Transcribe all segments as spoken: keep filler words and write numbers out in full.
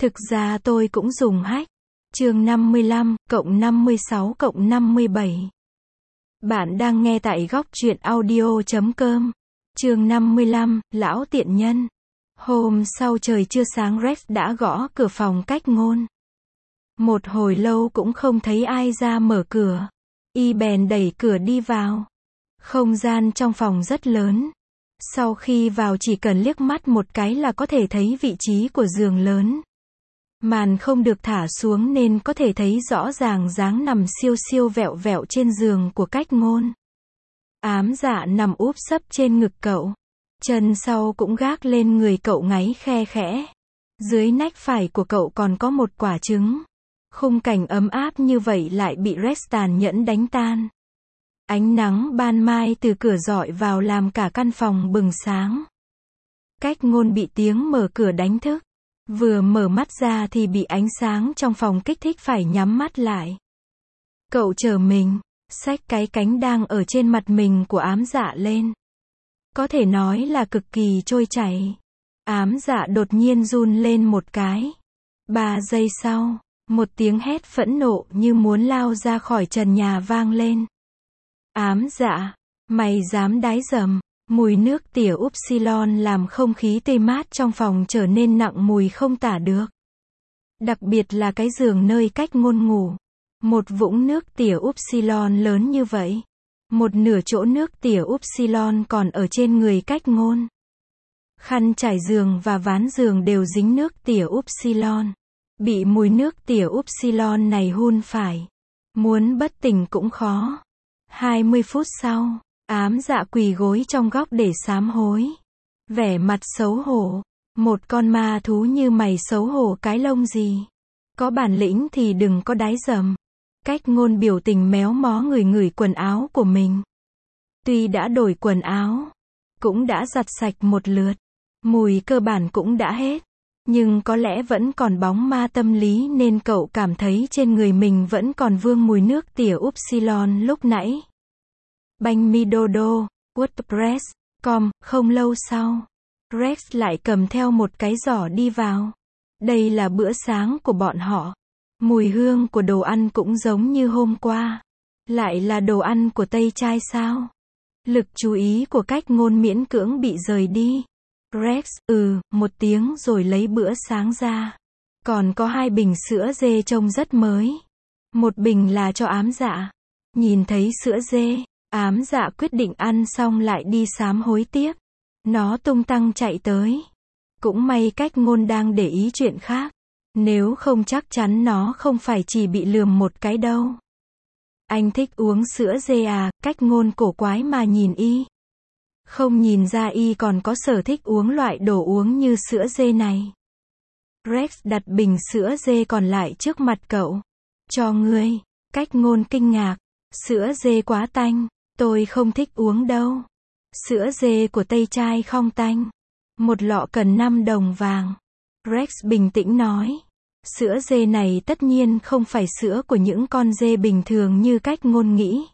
Thực ra tôi cũng dùng hack. Chương năm mươi lăm, cộng năm mươi sáu cộng năm mươi bảy. Bạn đang nghe tại góc truyện audio chấm com. Chương năm mươi lăm, lão tiện nhân. Hôm sau trời chưa sáng Rex đã gõ cửa phòng cách ngôn. Một hồi lâu cũng không thấy ai ra mở cửa. Y bèn đẩy cửa đi vào. Không gian trong phòng rất lớn. Sau khi vào chỉ cần liếc mắt một cái là có thể thấy vị trí của giường lớn. Màn không được thả xuống nên có thể thấy rõ ràng dáng nằm siêu siêu vẹo vẹo trên giường của cách ngôn. Ám Dạ nằm úp sấp trên ngực cậu. Chân sau cũng gác lên người cậu ngáy khe khẽ. Dưới nách phải của cậu còn có một quả trứng. Khung cảnh ấm áp như vậy lại bị Rex tàn nhẫn đánh tan. Ánh nắng ban mai từ cửa rọi vào làm cả căn phòng bừng sáng. Cách ngôn bị tiếng mở cửa đánh thức. Vừa mở mắt ra thì bị ánh sáng trong phòng kích thích phải nhắm mắt lại. Cậu trở mình, xách cái cánh đang ở trên mặt mình của Ám Dạ lên. Có thể nói là cực kỳ trôi chảy. Ám Dạ đột nhiên run lên một cái. Ba giây sau, một tiếng hét phẫn nộ như muốn lao ra khỏi trần nhà vang lên. Ám Dạ, mày dám đái dầm. Mùi nước tỉa upsilon làm không khí tươi mát trong phòng trở nên nặng mùi không tả được. Đặc biệt là cái giường nơi cách ngôn ngủ. Một vũng nước tỉa upsilon lớn như vậy. Một nửa chỗ nước tỉa upsilon còn ở trên người cách ngôn. Khăn trải giường và ván giường đều dính nước tỉa upsilon. Bị mùi nước tỉa upsilon này hun phải. Muốn bất tỉnh cũng khó. hai mươi phút sau. Ám Dạ quỳ gối trong góc để sám hối. Vẻ mặt xấu hổ. Một con ma thú như mày xấu hổ cái lông gì. Có bản lĩnh thì đừng có đái dầm. Cách ngôn biểu tình méo mó ngửi ngửi quần áo của mình. Tuy đã đổi quần áo, cũng đã giặt sạch một lượt, mùi cơ bản cũng đã hết. Nhưng có lẽ vẫn còn bóng ma tâm lý nên cậu cảm thấy trên người mình vẫn còn vương mùi nước tỉa upsilon lúc nãy. Banh mi đô đô, WordPress, com, không lâu sau. Rex lại cầm theo một cái giỏ đi vào. Đây là bữa sáng của bọn họ. Mùi hương của đồ ăn cũng giống như hôm qua. Lại là đồ ăn của Tây Trai sao? Lực chú ý của cách ngôn miễn cưỡng bị rời đi. Rex, ừ, một tiếng rồi lấy bữa sáng ra. Còn có hai bình sữa dê trông rất mới. Một bình là cho Ám Dạ. Nhìn thấy sữa dê. Ám Dạ quyết định ăn xong lại đi sám hối tiếp. Nó tung tăng chạy tới. Cũng may cách ngôn đang để ý chuyện khác. Nếu không chắc chắn nó không phải chỉ bị lườm một cái đâu. Anh thích uống sữa dê à, cách ngôn cổ quái mà nhìn y. Không nhìn ra y còn có sở thích uống loại đồ uống như sữa dê này. Rex đặt bình sữa dê còn lại trước mặt cậu. Cho ngươi, cách ngôn kinh ngạc. Sữa dê quá tanh. Tôi không thích uống đâu. Sữa dê của Tây Trai không tanh. Một lọ cần năm đồng vàng. Rex bình tĩnh nói. Sữa dê này tất nhiên không phải sữa của những con dê bình thường như cách ngôn nghĩ.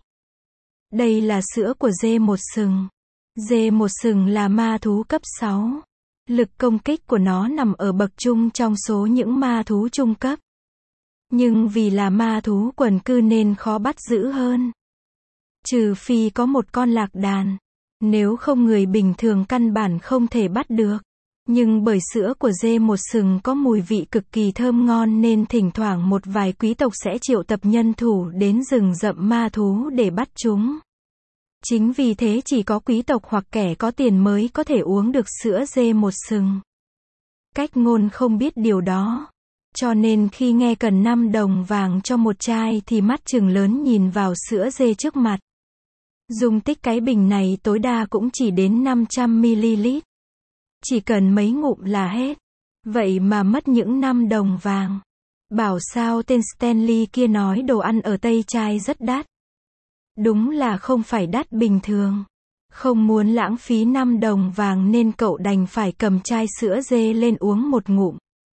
Đây là sữa của dê một sừng. Dê một sừng là ma thú cấp sáu. Lực công kích của nó nằm ở bậc trung trong số những ma thú trung cấp. Nhưng vì là ma thú quần cư nên khó bắt giữ hơn. Trừ phi có một con lạc đàn. Nếu không người bình thường căn bản không thể bắt được. Nhưng bởi sữa của dê một sừng có mùi vị cực kỳ thơm ngon nên thỉnh thoảng một vài quý tộc sẽ triệu tập nhân thủ đến rừng rậm ma thú để bắt chúng. Chính vì thế chỉ có quý tộc hoặc kẻ có tiền mới có thể uống được sữa dê một sừng. Cách ngôn không biết điều đó. Cho nên khi nghe cần năm đồng vàng cho một chai thì mắt trừng lớn nhìn vào sữa dê trước mặt. Dung tích cái bình này tối đa cũng chỉ đến năm trăm mi li lít. Chỉ cần mấy ngụm là hết. Vậy mà mất những năm đồng vàng. Bảo sao tên Stanley kia nói đồ ăn ở Tây Trai rất đắt. Đúng là không phải đắt bình thường. Không muốn lãng phí năm đồng vàng nên cậu đành phải cầm chai sữa dê lên uống một ngụm.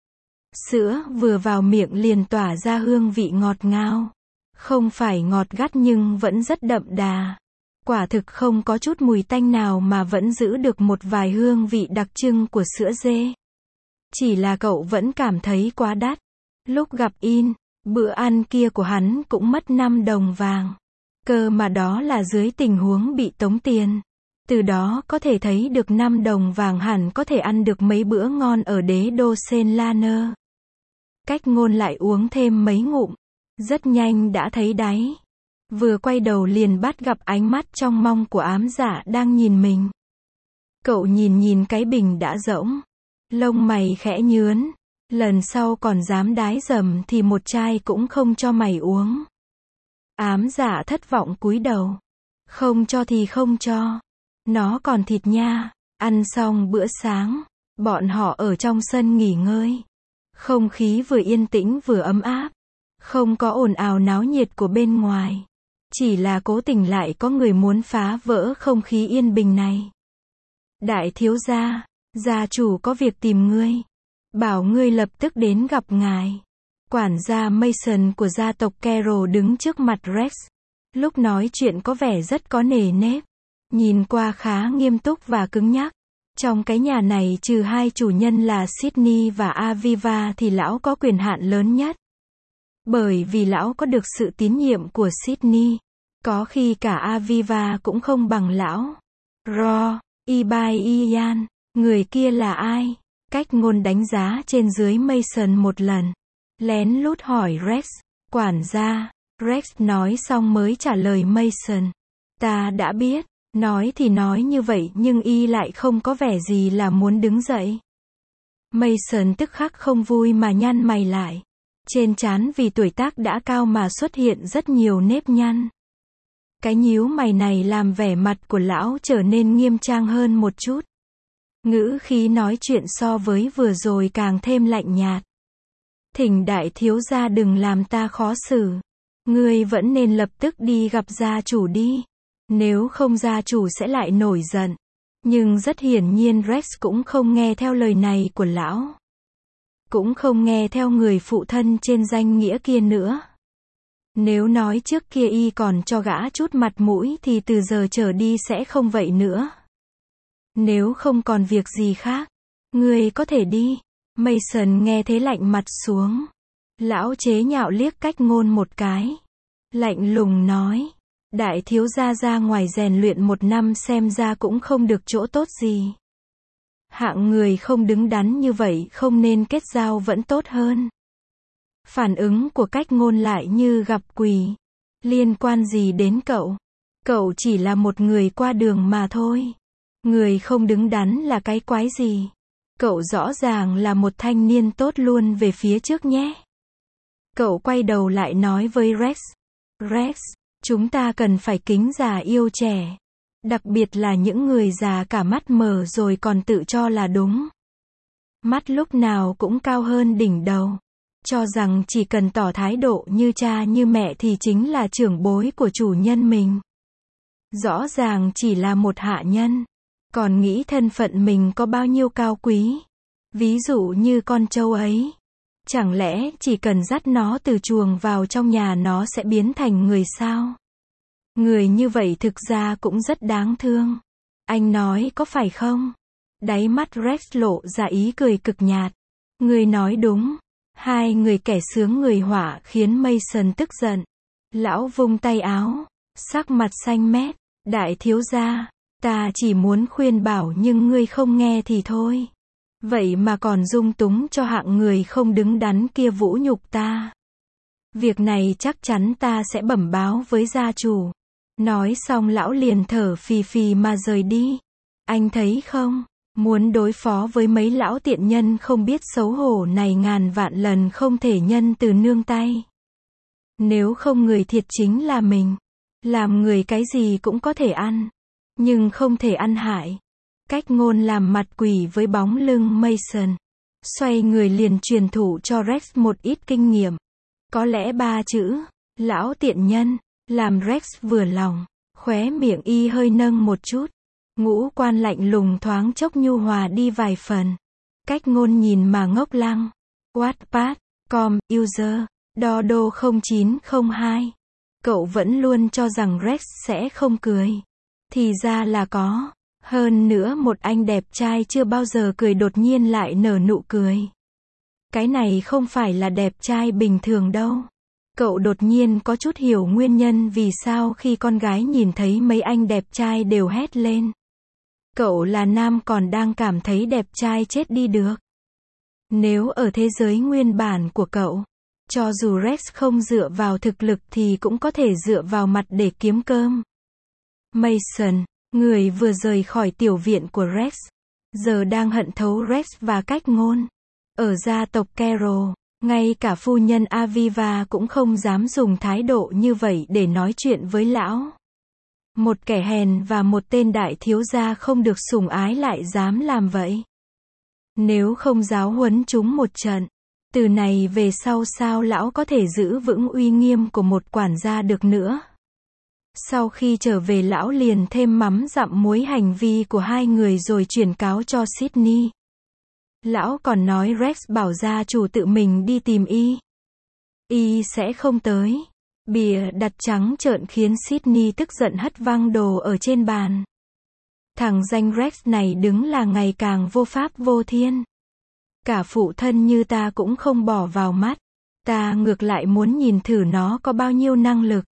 Sữa vừa vào miệng liền tỏa ra hương vị ngọt ngào. Không phải ngọt gắt nhưng vẫn rất đậm đà. Quả thực không có chút mùi tanh nào mà vẫn giữ được một vài hương vị đặc trưng của sữa dê. Chỉ là cậu vẫn cảm thấy quá đắt. Lúc gặp In, bữa ăn kia của hắn cũng mất năm đồng vàng. Cơ mà đó là dưới tình huống bị tống tiền. Từ đó có thể thấy được năm đồng vàng hẳn có thể ăn được mấy bữa ngon ở đế đô Sen Laner. Cách Ngôn lại uống thêm mấy ngụm. Rất nhanh đã thấy đáy. Vừa quay đầu liền bắt gặp ánh mắt trong mong của ám dạ đang nhìn mình. Cậu nhìn nhìn cái bình đã rỗng. Lông mày khẽ nhướn. Lần sau còn dám đái dầm thì một chai cũng không cho mày uống. Ám dạ thất vọng cúi đầu. Không cho thì không cho. Nó còn thịt nha. Ăn xong bữa sáng, bọn họ ở trong sân nghỉ ngơi. Không khí vừa yên tĩnh vừa ấm áp. Không có ồn ào náo nhiệt của bên ngoài. Chỉ là cố tình lại có người muốn phá vỡ không khí yên bình này. Đại thiếu gia, gia chủ có việc tìm ngươi. Bảo ngươi lập tức đến gặp ngài. Quản gia Mason của gia tộc Carroll đứng trước mặt Rex. Lúc nói chuyện có vẻ rất có nề nếp. Nhìn qua khá nghiêm túc và cứng nhắc. Trong cái nhà này trừ hai chủ nhân là Sydney và Aviva thì lão có quyền hạn lớn nhất. Bởi vì lão có được sự tín nhiệm của Sydney. Có khi cả Aviva cũng không bằng lão. Ro, Ibai Ian, người kia là ai? Cách Ngôn đánh giá trên dưới Mason một lần. Lén lút hỏi Rex. Quản gia. Rex nói xong mới trả lời Mason. Ta đã biết. Nói thì nói như vậy nhưng y lại không có vẻ gì là muốn đứng dậy. Mason tức khắc không vui mà nhăn mày lại. Trên trán vì tuổi tác đã cao mà xuất hiện rất nhiều nếp nhăn. Cái nhíu mày này làm vẻ mặt của lão trở nên nghiêm trang hơn một chút. Ngữ khí nói chuyện so với vừa rồi càng thêm lạnh nhạt. Thỉnh đại thiếu gia đừng làm ta khó xử. Ngươi vẫn nên lập tức đi gặp gia chủ đi. Nếu không gia chủ sẽ lại nổi giận. Nhưng rất hiển nhiên Rex cũng không nghe theo lời này của lão. Cũng không nghe theo người phụ thân trên danh nghĩa kia nữa. Nếu nói trước kia y còn cho gã chút mặt mũi thì từ giờ trở đi sẽ không vậy nữa. Nếu không còn việc gì khác, ngươi có thể đi. Mason nghe thế lạnh mặt xuống. Lão chế nhạo liếc Cách Ngôn một cái. Lạnh lùng nói. Đại thiếu gia ra ngoài rèn luyện một năm xem ra cũng không được chỗ tốt gì. Hạng người không đứng đắn như vậy không nên kết giao vẫn tốt hơn. Phản ứng của Cách Ngôn lại như gặp quỷ. Liên quan gì đến cậu? Cậu chỉ là một người qua đường mà thôi. Người không đứng đắn là cái quái gì? Cậu rõ ràng là một thanh niên tốt luôn về phía trước nhé. Cậu quay đầu lại nói với Rex. Rex, chúng ta cần phải kính già yêu trẻ. Đặc biệt là những người già cả mắt mờ rồi còn tự cho là đúng. Mắt lúc nào cũng cao hơn đỉnh đầu. Cho rằng chỉ cần tỏ thái độ như cha như mẹ thì chính là trưởng bối của chủ nhân mình. Rõ ràng chỉ là một hạ nhân. Còn nghĩ thân phận mình có bao nhiêu cao quý. Ví dụ như con trâu ấy. Chẳng lẽ chỉ cần dắt nó từ chuồng vào trong nhà nó sẽ biến thành người sao? Người như vậy thực ra cũng rất đáng thương. Anh nói có phải không? Đáy mắt Rex lộ ra ý cười cực nhạt. Người nói đúng. Hai người kẻ sướng người họa khiến Mason tức giận. Lão vung tay áo. Sắc mặt xanh mét. Đại thiếu gia, ta chỉ muốn khuyên bảo nhưng ngươi không nghe thì thôi. Vậy mà còn dung túng cho hạng người không đứng đắn kia vũ nhục ta. Việc này chắc chắn ta sẽ bẩm báo với gia chủ. Nói xong lão liền thở phì phì mà rời đi. Anh thấy không? Muốn đối phó với mấy lão tiện nhân không biết xấu hổ này ngàn vạn lần không thể nhân từ nương tay. Nếu không người thiệt chính là mình. Làm người cái gì cũng có thể ăn. Nhưng không thể ăn hại. Cách Ngôn làm mặt quỷ với bóng lưng Mason. Xoay người liền truyền thụ cho Rex một ít kinh nghiệm. Có lẽ ba chữ, lão tiện nhân, làm Rex vừa lòng. Khóe miệng y hơi nâng một chút. Ngũ quan lạnh lùng thoáng chốc nhu hòa đi vài phần. Cách Ngôn nhìn mà ngốc lăng. Wattpad, com, user, Dodo không chín không hai. Cậu vẫn luôn cho rằng Rex sẽ không cười. Thì ra là có. Hơn nữa một anh đẹp trai chưa bao giờ cười đột nhiên lại nở nụ cười. Cái này không phải là đẹp trai bình thường đâu. Cậu đột nhiên có chút hiểu nguyên nhân vì sao khi con gái nhìn thấy mấy anh đẹp trai đều hét lên. Cậu là nam còn đang cảm thấy đẹp trai chết đi được. Nếu ở thế giới nguyên bản của cậu, cho dù Rex không dựa vào thực lực thì cũng có thể dựa vào mặt để kiếm cơm. Mason, người vừa rời khỏi tiểu viện của Rex, giờ đang hận thấu Rex và cách ngôn. Ở gia tộc Carroll, ngay cả phu nhân Aviva cũng không dám dùng thái độ như vậy để nói chuyện với lão. Một kẻ hèn và một tên đại thiếu gia không được sủng ái lại dám làm vậy. Nếu không giáo huấn chúng một trận, từ này về sau sao lão có thể giữ vững uy nghiêm của một quản gia được nữa. Sau khi trở về lão liền thêm mắm dặm muối hành vi của hai người rồi chuyển cáo cho Sydney. Lão còn nói Rex bảo gia chủ tự mình đi tìm y. Y sẽ không tới. Bìa đặt trắng trợn khiến Sydney tức giận hất văng đồ ở trên bàn. Thằng danh Rex này đứng là ngày càng vô pháp vô thiên. Cả phụ thân như ta cũng không bỏ vào mắt. Ta ngược lại muốn nhìn thử nó có bao nhiêu năng lực.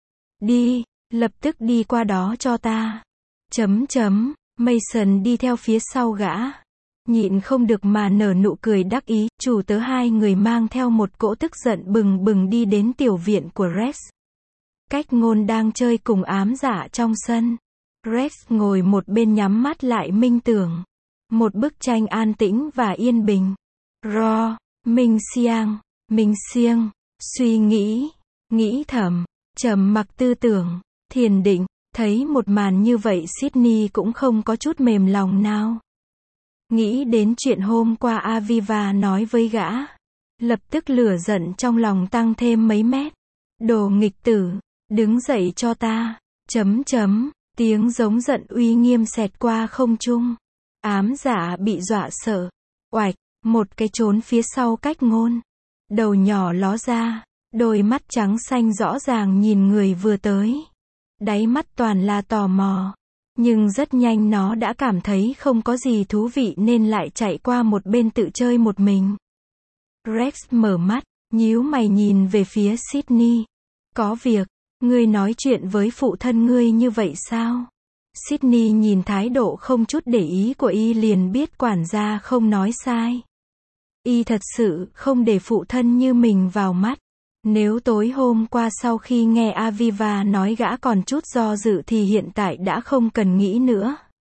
Đi, lập tức đi qua đó cho ta. Chấm chấm, Mason đi theo phía sau gã. Nhịn không được mà nở nụ cười đắc ý, chủ tớ hai người mang theo một cỗ tức giận bừng bừng đi đến tiểu viện của Rex. Cách ngôn đang chơi cùng ám dạ trong sân. Rex ngồi một bên nhắm mắt lại minh tưởng. Một bức tranh an tĩnh và yên bình. Ro, Minh Siang, Minh Siêng, suy nghĩ, nghĩ thầm, trầm mặc tư tưởng, thiền định, thấy một màn như vậy Sydney cũng không có chút mềm lòng nào. Nghĩ đến chuyện hôm qua Aviva nói với gã. Lập tức lửa giận trong lòng tăng thêm mấy mét. Đồ nghịch tử, đứng dậy cho ta, chấm chấm, tiếng giống giận uy nghiêm xẹt qua không trung. Ám dạ bị dọa sợ, oạch, một cái trốn phía sau cách ngôn. Đầu nhỏ ló ra, đôi mắt trắng xanh rõ ràng nhìn người vừa tới. Đáy mắt toàn là tò mò. Nhưng rất nhanh nó đã cảm thấy không có gì thú vị nên lại chạy qua một bên tự chơi một mình. Rex mở mắt, nhíu mày nhìn về phía Sydney. Có việc, ngươi nói chuyện với phụ thân ngươi như vậy sao? Sydney nhìn thái độ không chút để ý của y liền biết quản gia không nói sai. Y thật sự không để phụ thân như mình vào mắt. Nếu tối hôm qua sau khi nghe Aviva nói gã còn chút do dự thì hiện tại đã không cần nghĩ nữa.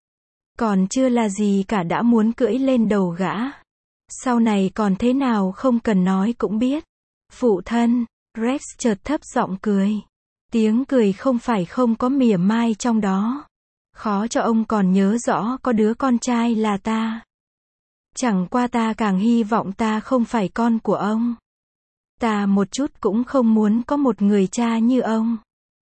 Còn chưa là gì cả đã muốn cưỡi lên đầu gã. Sau này còn thế nào không cần nói cũng biết. Phụ thân, Rex chợt thấp giọng cười. Tiếng cười không phải không có mỉa mai trong đó. Khó cho ông còn nhớ rõ có đứa con trai là ta. Chẳng qua ta càng hy vọng ta không phải con của ông. Ta một chút cũng không muốn có một người cha như ông.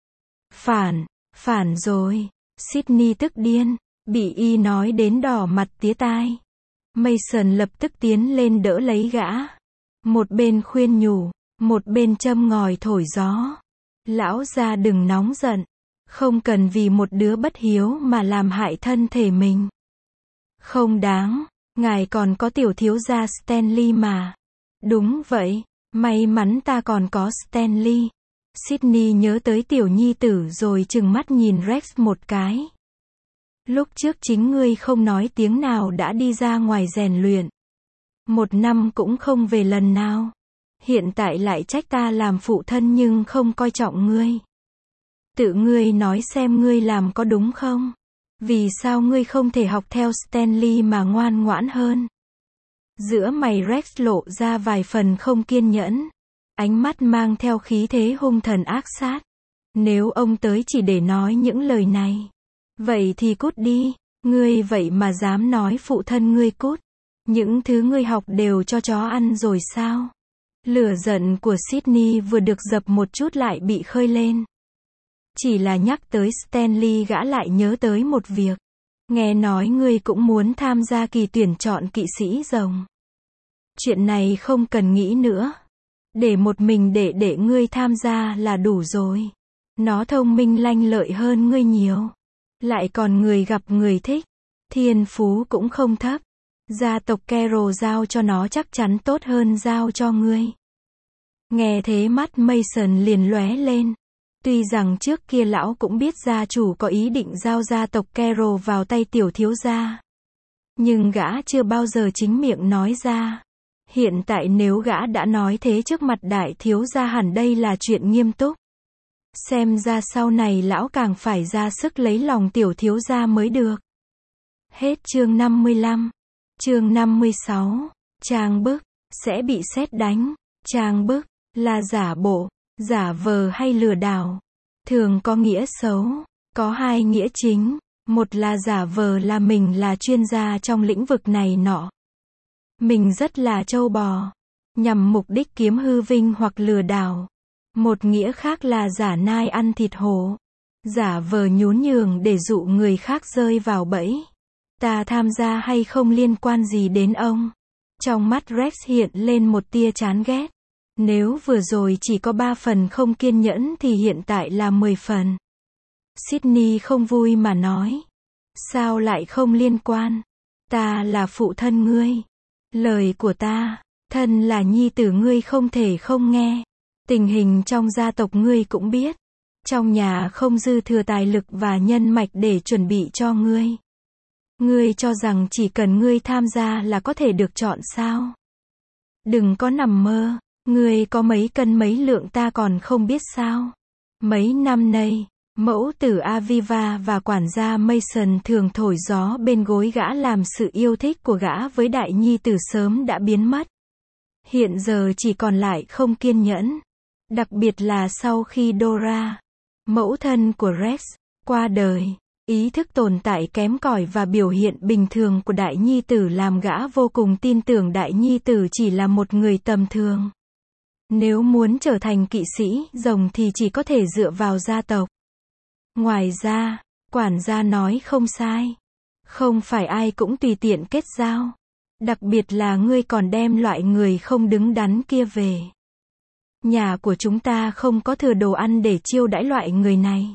Phản, phản rồi. Sydney tức điên, bị y nói đến đỏ mặt tía tai. Mason lập tức tiến lên đỡ lấy gã. Một bên khuyên nhủ, một bên châm ngòi thổi gió. Lão gia đừng nóng giận. Không cần vì một đứa bất hiếu mà làm hại thân thể mình. Không đáng, ngài còn có tiểu thiếu gia Stanley mà. Đúng vậy. May mắn ta còn có Stanley. Sydney nhớ tới tiểu nhi tử rồi trừng mắt nhìn Rex một cái. Lúc trước chính ngươi không nói tiếng nào đã đi ra ngoài rèn luyện. Một năm cũng không về lần nào. Hiện tại lại trách ta làm phụ thân nhưng không coi trọng ngươi. Tự ngươi nói xem ngươi làm có đúng không? Vì sao ngươi không thể học theo Stanley mà ngoan ngoãn hơn? Giữa mày Rex lộ ra vài phần không kiên nhẫn. Ánh mắt mang theo khí thế hung thần ác sát. Nếu ông tới chỉ để nói những lời này. Vậy thì cút đi. Ngươi vậy mà dám nói phụ thân ngươi cút. Những thứ ngươi học đều cho chó ăn rồi sao? Lửa giận của Sydney vừa được dập một chút lại bị khơi lên. Chỉ là nhắc tới Stanley gã lại nhớ tới một việc. Nghe nói ngươi cũng muốn tham gia kỳ tuyển chọn kỵ sĩ rồng. Chuyện này không cần nghĩ nữa. Để một mình để để ngươi tham gia là đủ rồi. Nó thông minh lanh lợi hơn ngươi nhiều. Lại còn người gặp người thích. Thiên phú cũng không thấp. Gia tộc Carroll giao cho nó chắc chắn tốt hơn giao cho ngươi. Nghe thế mắt Mason liền lóe lên. Tuy rằng trước kia lão cũng biết gia chủ có ý định giao gia tộc Carroll vào tay tiểu thiếu gia. Nhưng gã chưa bao giờ chính miệng nói ra. Hiện tại nếu gã đã nói thế trước mặt đại thiếu gia hẳn đây là chuyện nghiêm túc. Xem ra sau này lão càng phải ra sức lấy lòng tiểu thiếu gia mới được. Hết chương năm mươi lăm. Chương năm mươi sáu. Trang bức, sẽ bị sét đánh. Trang bức, là giả bộ, giả vờ hay lừa đảo. Thường có nghĩa xấu. Có hai nghĩa chính. Một là giả vờ là mình là chuyên gia trong lĩnh vực này nọ. Mình rất là trâu bò. Nhằm mục đích kiếm hư vinh hoặc lừa đảo. Một nghĩa khác là giả nai ăn thịt hổ. Giả vờ nhún nhường để dụ người khác rơi vào bẫy. Ta tham gia hay không liên quan gì đến ông. Trong mắt Rex hiện lên một tia chán ghét. Nếu vừa rồi chỉ có ba phần không kiên nhẫn thì hiện tại là mười phần. Sydney không vui mà nói. Sao lại không liên quan? Ta là phụ thân ngươi. Lời của ta, thân là nhi tử ngươi không thể không nghe. Tình hình trong gia tộc ngươi cũng biết. Trong nhà không dư thừa tài lực và nhân mạch để chuẩn bị cho ngươi. Ngươi cho rằng chỉ cần ngươi tham gia là có thể được chọn sao? Đừng có nằm mơ. Ngươi có mấy cân mấy lượng ta còn không biết sao? Mấy năm nay, mẫu tử Aviva và quản gia Mason thường thổi gió bên gối gã làm sự yêu thích của gã với đại nhi tử sớm đã biến mất. Hiện giờ chỉ còn lại không kiên nhẫn. Đặc biệt là sau khi Dora, mẫu thân của Rex, qua đời. Ý thức tồn tại kém cỏi và biểu hiện bình thường của đại nhi tử làm gã vô cùng tin tưởng đại nhi tử chỉ là một người tầm thường. Nếu muốn trở thành kỵ sĩ rồng thì chỉ có thể dựa vào gia tộc. Ngoài ra, quản gia nói không sai. Không phải ai cũng tùy tiện kết giao. Đặc biệt là ngươi còn đem loại người không đứng đắn kia về. Nhà của chúng ta không có thừa đồ ăn để chiêu đãi loại người này.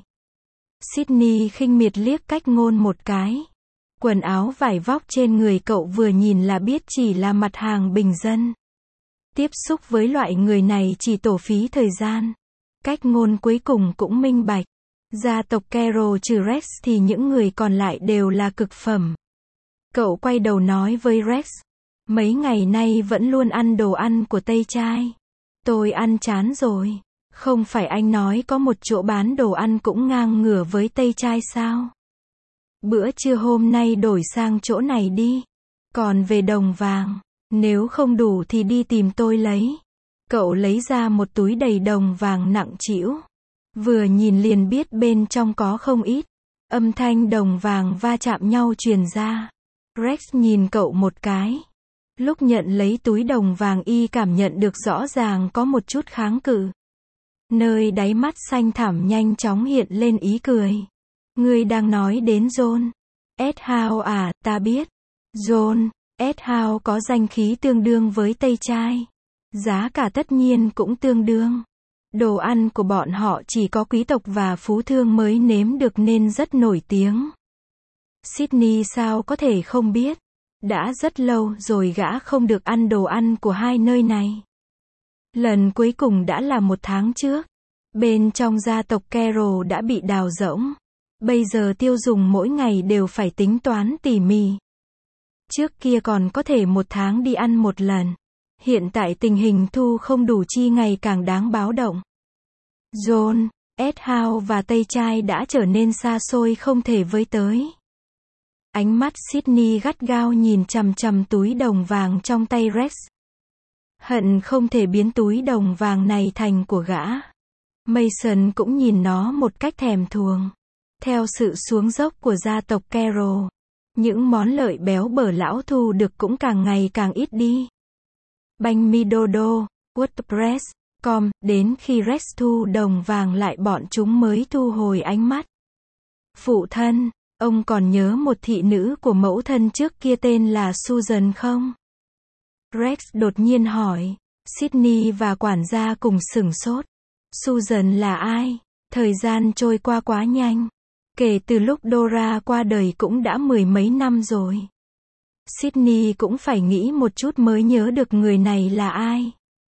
Sydney khinh miệt liếc cách ngôn một cái. Quần áo vải vóc trên người cậu vừa nhìn là biết chỉ là mặt hàng bình dân. Tiếp xúc với loại người này chỉ tổ phí thời gian. Cách ngôn cuối cùng cũng minh bạch. Gia tộc Carroll trừ Rex thì những người còn lại đều là cực phẩm. Cậu quay đầu nói với Rex. Mấy ngày nay vẫn luôn ăn đồ ăn của Tây Trai. Tôi ăn chán rồi. Không phải anh nói có một chỗ bán đồ ăn cũng ngang ngửa với Tây Trai sao? Bữa trưa hôm nay đổi sang chỗ này đi. Còn về đồng vàng, nếu không đủ thì đi tìm tôi lấy. Cậu lấy ra một túi đầy đồng vàng nặng trĩu. Vừa nhìn liền biết bên trong có không ít. Âm thanh đồng vàng va chạm nhau truyền ra. Rex nhìn cậu một cái. Lúc nhận lấy túi đồng vàng y cảm nhận được rõ ràng có một chút kháng cự. Nơi đáy mắt xanh thẳm nhanh chóng hiện lên ý cười. Ngươi đang nói đến John Easthouse à, ta biết. John Easthouse có danh khí tương đương với Tây Trai. Giá cả tất nhiên cũng tương đương. Đồ ăn của bọn họ chỉ có quý tộc và phú thương mới nếm được nên rất nổi tiếng. Sydney sao có thể không biết. Đã rất lâu rồi gã không được ăn đồ ăn của hai nơi này. Lần cuối cùng đã là một tháng trước. Bên trong gia tộc Carroll đã bị đào rỗng. Bây giờ tiêu dùng mỗi ngày đều phải tính toán tỉ mỉ. Trước kia còn có thể một tháng đi ăn một lần. Hiện tại tình hình thu không đủ chi ngày càng đáng báo động. John Easthouse và Tây Trai đã trở nên xa xôi không thể với tới. Ánh mắt Sydney gắt gao nhìn chằm chằm túi đồng vàng trong tay Rex. Hận không thể biến túi đồng vàng này thành của gã. Mason cũng nhìn nó một cách thèm thuồng. Theo sự xuống dốc của gia tộc Carroll, những món lợi béo bở lão thu được cũng càng ngày càng ít đi. Banh mi Dodo, WordPress chấm com, đến khi Rex thu đồng vàng lại bọn chúng mới thu hồi ánh mắt. Phụ thân, ông còn nhớ một thị nữ của mẫu thân trước kia tên là Susan không? Rex đột nhiên hỏi. Sydney và quản gia cùng sửng sốt. Susan là ai? Thời gian trôi qua quá nhanh. Kể từ lúc Dora qua đời cũng đã mười mấy năm rồi. Sydney cũng phải nghĩ một chút mới nhớ được người này là ai.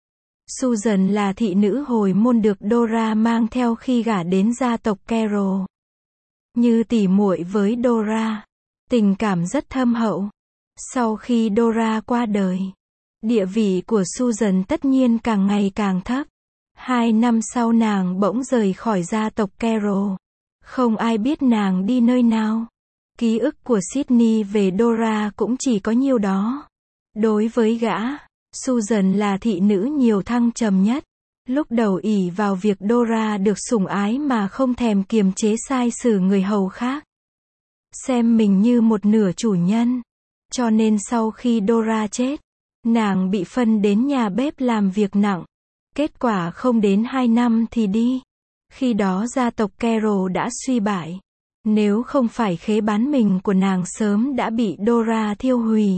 Susan là thị nữ hồi môn được Dora mang theo khi gả đến gia tộc Carroll. Như tỉ muội với Dora, tình cảm rất thâm hậu. Sau khi Dora qua đời, địa vị của Susan tất nhiên càng ngày càng thấp. Hai năm sau nàng bỗng rời khỏi gia tộc Carroll. Không ai biết nàng đi nơi nào. Ký ức của Sydney về Dora cũng chỉ có nhiêu đó. Đối với gã, Susan là thị nữ nhiều thăng trầm nhất. Lúc đầu ỷ vào việc Dora được sủng ái mà không thèm kiềm chế sai xử người hầu khác. Xem mình như một nửa chủ nhân. Cho nên sau khi Dora chết, nàng bị phân đến nhà bếp làm việc nặng. Kết quả không đến hai năm thì đi. Khi đó gia tộc Carroll đã suy bại. Nếu không phải khế bán mình của nàng sớm đã bị Dora thiêu hủy.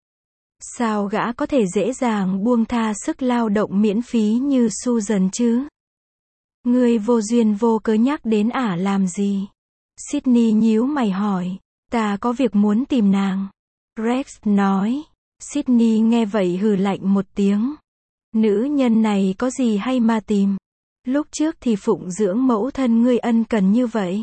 Sao gã có thể dễ dàng buông tha sức lao động miễn phí như Susan chứ? Ngươi vô duyên vô cớ nhắc đến ả làm gì? Sydney nhíu mày hỏi. Ta có việc muốn tìm nàng. Rex nói. Sydney nghe vậy hừ lạnh một tiếng. Nữ nhân này có gì hay mà tìm? Lúc trước thì phụng dưỡng mẫu thân ngươi ân cần như vậy.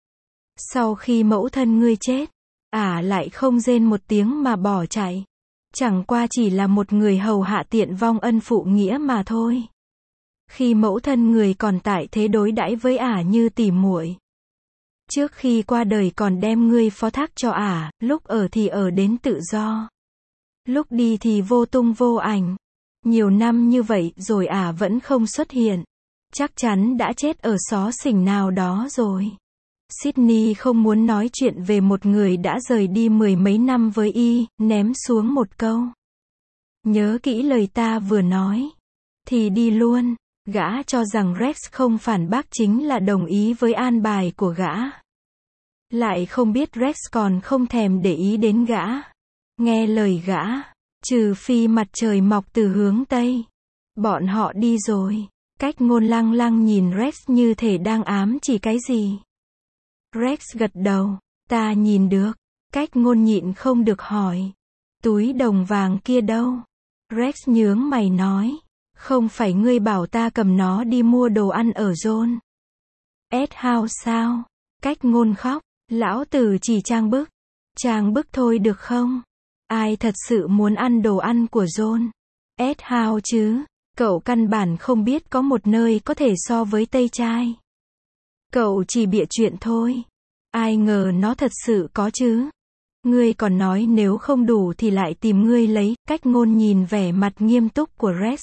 Sau khi mẫu thân ngươi chết, ả lại không rên một tiếng mà bỏ chạy. Chẳng qua chỉ là một người hầu hạ tiện vong ân phụ nghĩa mà thôi. Khi mẫu thân người còn tại thế đối đãi với ả như tỉ muội. Trước khi qua đời còn đem ngươi phó thác cho ả, lúc ở thì ở đến tự do. Lúc đi thì vô tung vô ảnh. Nhiều năm như vậy rồi ả vẫn không xuất hiện. Chắc chắn đã chết ở xó xỉnh nào đó rồi. Sydney không muốn nói chuyện về một người đã rời đi mười mấy năm với y, ném xuống một câu. Nhớ kỹ lời ta vừa nói. Thì đi luôn. Gã cho rằng Rex không phản bác chính là đồng ý với an bài của gã. Lại không biết Rex còn không thèm để ý đến gã. Nghe lời gã, trừ phi mặt trời mọc từ hướng Tây. Bọn họ đi rồi. Cách ngôn lăng lăng nhìn Rex như thể đang ám chỉ cái gì. Rex gật đầu. Ta nhìn được. Cách ngôn nhịn không được hỏi. Túi đồng vàng kia đâu? Rex nhướng mày nói. Không phải ngươi bảo ta cầm nó đi mua đồ ăn ở John S. House sao? Cách ngôn khóc. Lão tử chỉ trang bức. Trang bức thôi được không? Ai thật sự muốn ăn đồ ăn của John S. House chứ? Cậu căn bản không biết có một nơi có thể so với Tây Trai. Cậu chỉ bịa chuyện thôi. Ai ngờ nó thật sự có chứ. Ngươi còn nói nếu không đủ thì lại tìm ngươi lấy. Cách ngôn nhìn vẻ mặt nghiêm túc của Rex.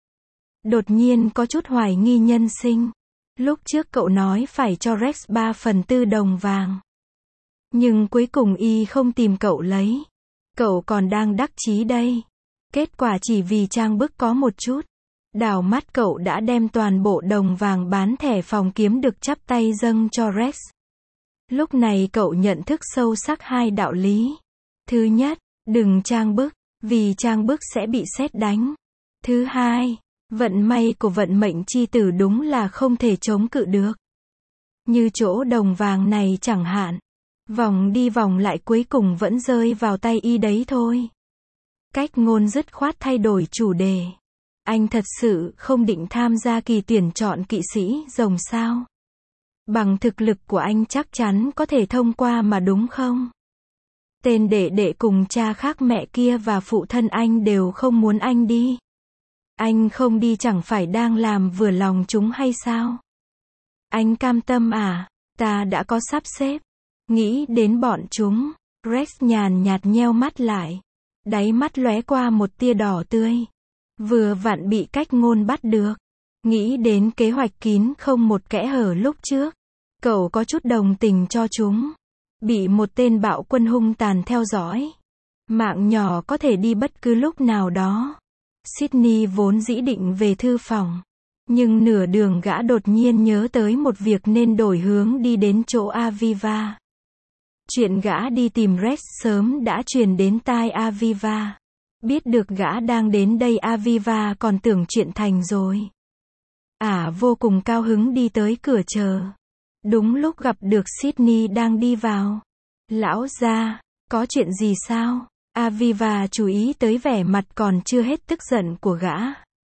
Đột nhiên có chút hoài nghi nhân sinh. Lúc trước cậu nói phải cho Rex ba phần tư đồng vàng. Nhưng cuối cùng y không tìm cậu lấy. Cậu còn đang đắc chí đây. Kết quả chỉ vì trang bức có một chút. Đảo mắt cậu đã đem toàn bộ đồng vàng bán thẻ phòng kiếm được chắp tay dâng cho Rex. Lúc này cậu nhận thức sâu sắc hai đạo lý. Thứ nhất, đừng trang bức, vì trang bức sẽ bị sét đánh. Thứ hai, vận may của vận mệnh chi tử đúng là không thể chống cự được. Như chỗ đồng vàng này chẳng hạn. Vòng đi vòng lại cuối cùng vẫn rơi vào tay y đấy thôi. Cách ngôn dứt khoát thay đổi chủ đề. Anh thật sự không định tham gia kỳ tuyển chọn kỵ sĩ rồng sao? Bằng thực lực của anh chắc chắn có thể thông qua mà đúng không? Tên đệ đệ cùng cha khác mẹ kia và phụ thân anh đều không muốn anh đi. Anh không đi chẳng phải đang làm vừa lòng chúng hay sao? Anh cam tâm à? Ta đã có sắp xếp. Nghĩ đến bọn chúng, Rex nhàn nhạt nheo mắt lại. Đáy mắt lóe qua một tia đỏ tươi. Vừa vặn bị cách ngôn bắt được. Nghĩ đến kế hoạch kín không một kẽ hở lúc trước. Cậu có chút đồng tình cho chúng. Bị một tên bạo quân hung tàn theo dõi. Mạng nhỏ có thể đi bất cứ lúc nào đó. Sydney vốn dĩ định về thư phòng. Nhưng nửa đường gã đột nhiên nhớ tới một việc nên đổi hướng đi đến chỗ Aviva. Chuyện gã đi tìm Rex sớm đã truyền đến tai Aviva. Biết được gã đang đến đây Aviva còn tưởng chuyện thành rồi. Ả vô cùng cao hứng đi tới cửa chờ. Đúng lúc gặp được Sydney đang đi vào. Lão gia, có chuyện gì sao? Aviva chú ý tới vẻ mặt còn chưa hết tức giận của gã.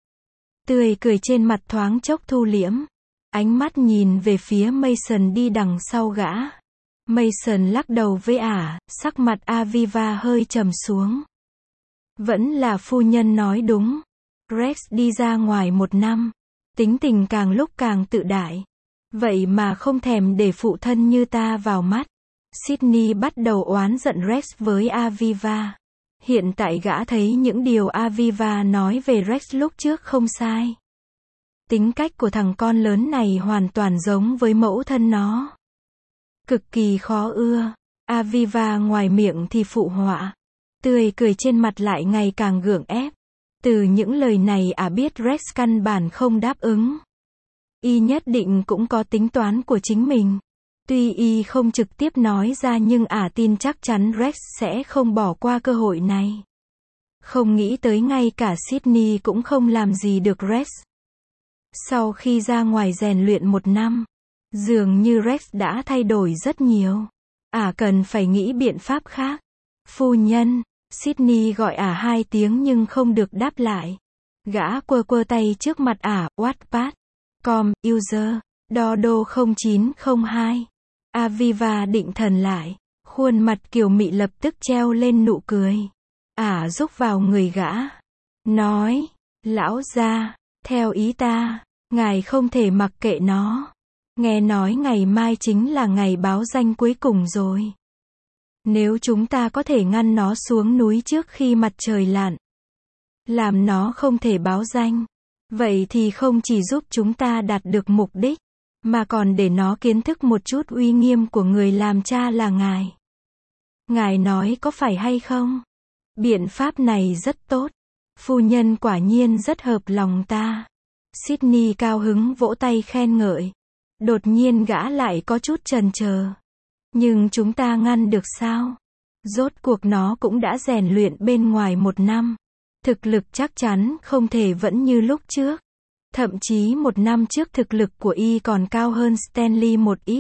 Tươi cười trên mặt thoáng chốc thu liễm. Ánh mắt nhìn về phía Mason đi đằng sau gã. Mason lắc đầu với ả, sắc mặt Aviva hơi trầm xuống. Vẫn là phu nhân nói đúng. Rex đi ra ngoài một năm. Tính tình càng lúc càng tự đại. Vậy mà không thèm để phụ thân như ta vào mắt. Sydney bắt đầu oán giận Rex với Aviva. Hiện tại gã thấy những điều Aviva nói về Rex lúc trước không sai. Tính cách của thằng con lớn này hoàn toàn giống với mẫu thân nó. Cực kỳ khó ưa. Aviva ngoài miệng thì phụ họa. Tươi cười trên mặt lại ngày càng gượng ép. Từ những lời này ả biết Rex căn bản không đáp ứng. Y nhất định cũng có tính toán của chính mình. Tuy y không trực tiếp nói ra nhưng ả tin chắc chắn Rex sẽ không bỏ qua cơ hội này. Không nghĩ tới ngay cả Sydney cũng không làm gì được Rex. Sau khi ra ngoài rèn luyện một năm, dường như Rex đã thay đổi rất nhiều. Ả cần phải nghĩ biện pháp khác. Phu nhân, Sydney gọi ả hai tiếng nhưng không được đáp lại. Gã quơ quơ tay trước mặt ả, Wattpad. Com, user, Dodo không chín không hai. Aviva định thần lại. Khuôn mặt kiều mị lập tức treo lên nụ cười. Ả rúc vào người gã. Nói, lão gia, theo ý ta, ngài không thể mặc kệ nó. Nghe nói ngày mai chính là ngày báo danh cuối cùng rồi. Nếu chúng ta có thể ngăn nó xuống núi trước khi mặt trời lặn, làm nó không thể báo danh, vậy thì không chỉ giúp chúng ta đạt được mục đích, mà còn để nó kiến thức một chút uy nghiêm của người làm cha là ngài. Ngài nói có phải hay không? Biện pháp này rất tốt. Phu nhân quả nhiên rất hợp lòng ta. Sydney cao hứng vỗ tay khen ngợi. Đột nhiên gã lại có chút chần chờ. Nhưng chúng ta ngăn được sao? Rốt cuộc nó cũng đã rèn luyện bên ngoài một năm. Thực lực chắc chắn không thể vẫn như lúc trước. Thậm chí một năm trước thực lực của y còn cao hơn Stanley một ít.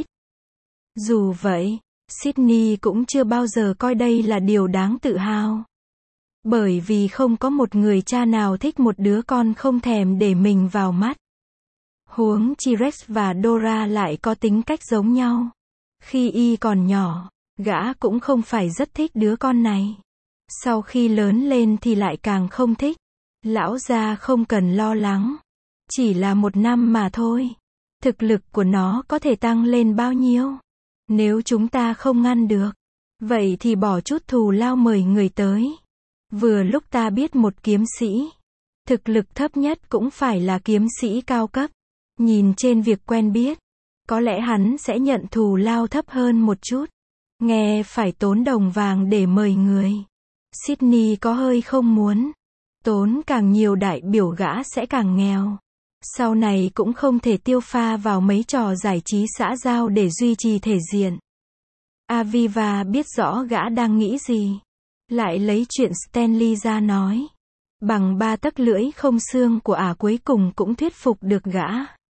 Dù vậy, Sydney cũng chưa bao giờ coi đây là điều đáng tự hào. Bởi vì không có một người cha nào thích một đứa con không thèm để mình vào mắt. Huống chi Rex và Dora lại có tính cách giống nhau. Khi y còn nhỏ, gã cũng không phải rất thích đứa con này. Sau khi lớn lên thì lại càng không thích. Lão gia không cần lo lắng. Chỉ là một năm mà thôi. Thực lực của nó có thể tăng lên bao nhiêu? Nếu chúng ta không ngăn được, vậy thì bỏ chút thù lao mời người tới. Vừa lúc ta biết một kiếm sĩ. Thực lực thấp nhất cũng phải là kiếm sĩ cao cấp. Nhìn trên việc quen biết, có lẽ hắn sẽ nhận thù lao thấp hơn một chút. Nghe phải tốn đồng vàng để mời người. Sydney có hơi không muốn. Tốn càng nhiều đại biểu gã sẽ càng nghèo. Sau này cũng không thể tiêu pha vào mấy trò giải trí xã giao để duy trì thể diện. Aviva biết rõ gã đang nghĩ gì. Lại lấy chuyện Stanley ra nói. Bằng ba tấc lưỡi không xương của ả cuối cùng cũng thuyết phục được gã.